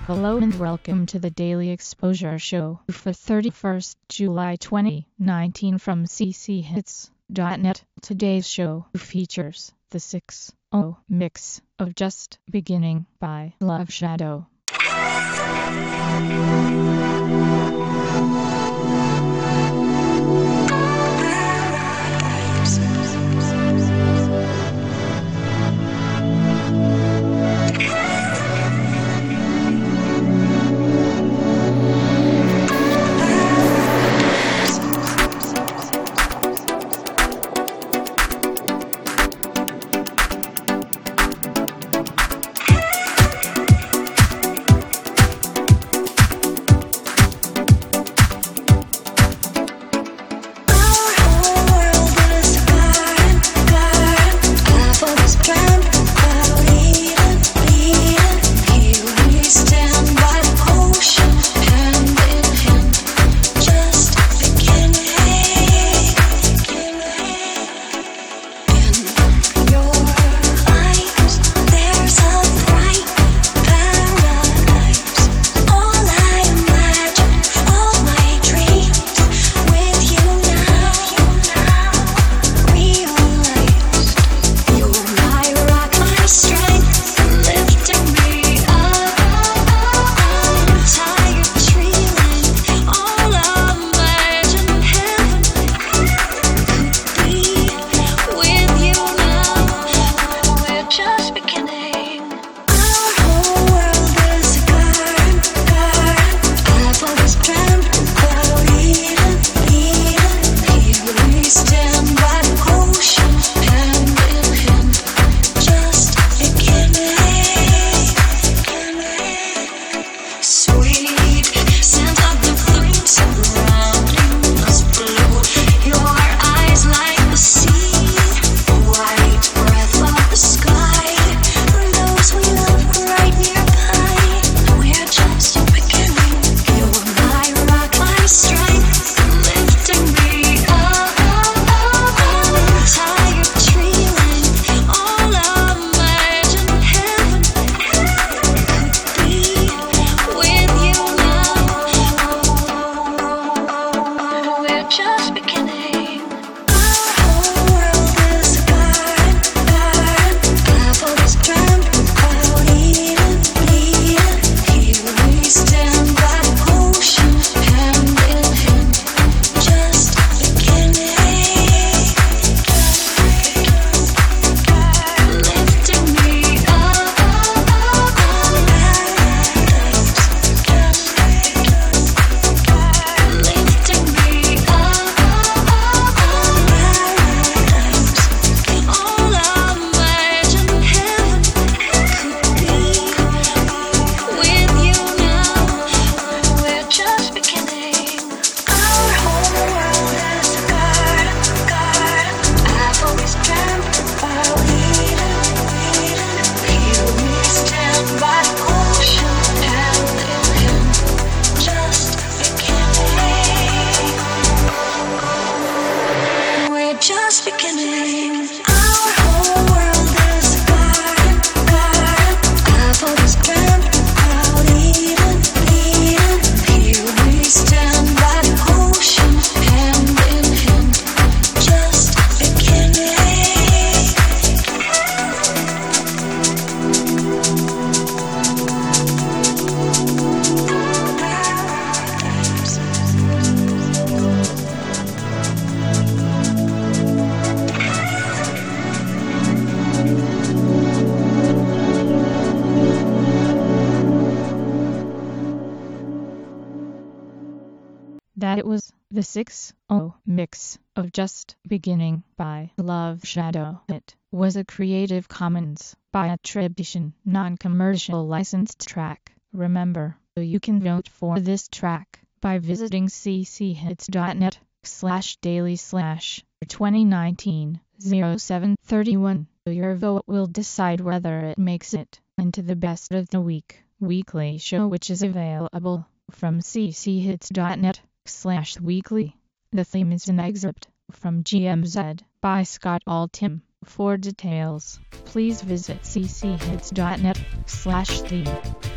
Hello and welcome to the Daily Exposure Show for 31st July 2019 from cchits.net. Today's show features the 6-0 mix of Just Beginning by Love Shadow. Just beginning. Our whole world is a garden, garden. I've always dreamt about Eden, Eden. Here we stand by the ocean, hand in hand. Just beginning. That it was the 6-0 mix of Just Beginning by Love Shadow. It was a Creative Commons by attribution, non-commercial licensed track. Remember, you can vote for this track by visiting cchits.net/daily/2019-0731. Your vote will decide whether it makes it into the Best of the Week weekly show, which is available from cchits.net/weekly. The theme is an excerpt from GMZ by Scott Altham. For details, please visit cchits.net/theme.